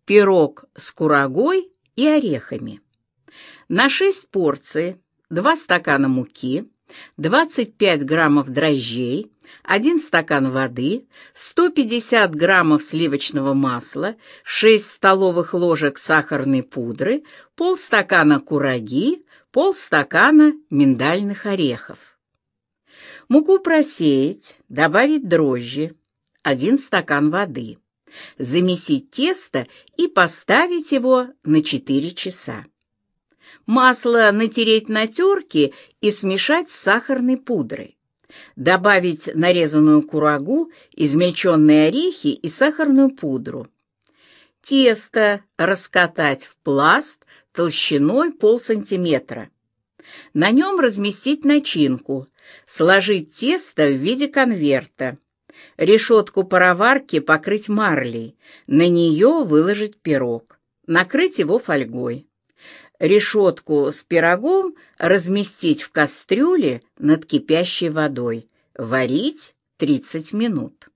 пирог с курагой и орехами. На 6 порций 2 стакана муки, 25 граммов дрожжей, 1 стакан воды, 150 граммов сливочного масла, 6 столовых ложек сахарной пудры, полстакана кураги, полстакана миндальных орехов. Муку просеять, добавить дрожжи, 1 стакан воды. Замесить тесто и поставить его на 4 часа. Масло натереть на терке и смешать с сахарной пудрой. Добавить нарезанную курагу, измельченные орехи и сахарную пудру. Тесто раскатать в пласт толщиной полсантиметра. На нем разместить начинку, сложить тесто в виде конверта. Решетку пароварки покрыть марлей, на нее выложить пирог, накрыть его фольгой. Решетку с пирогом разместить в кастрюле над кипящей водой, варить 30 минут.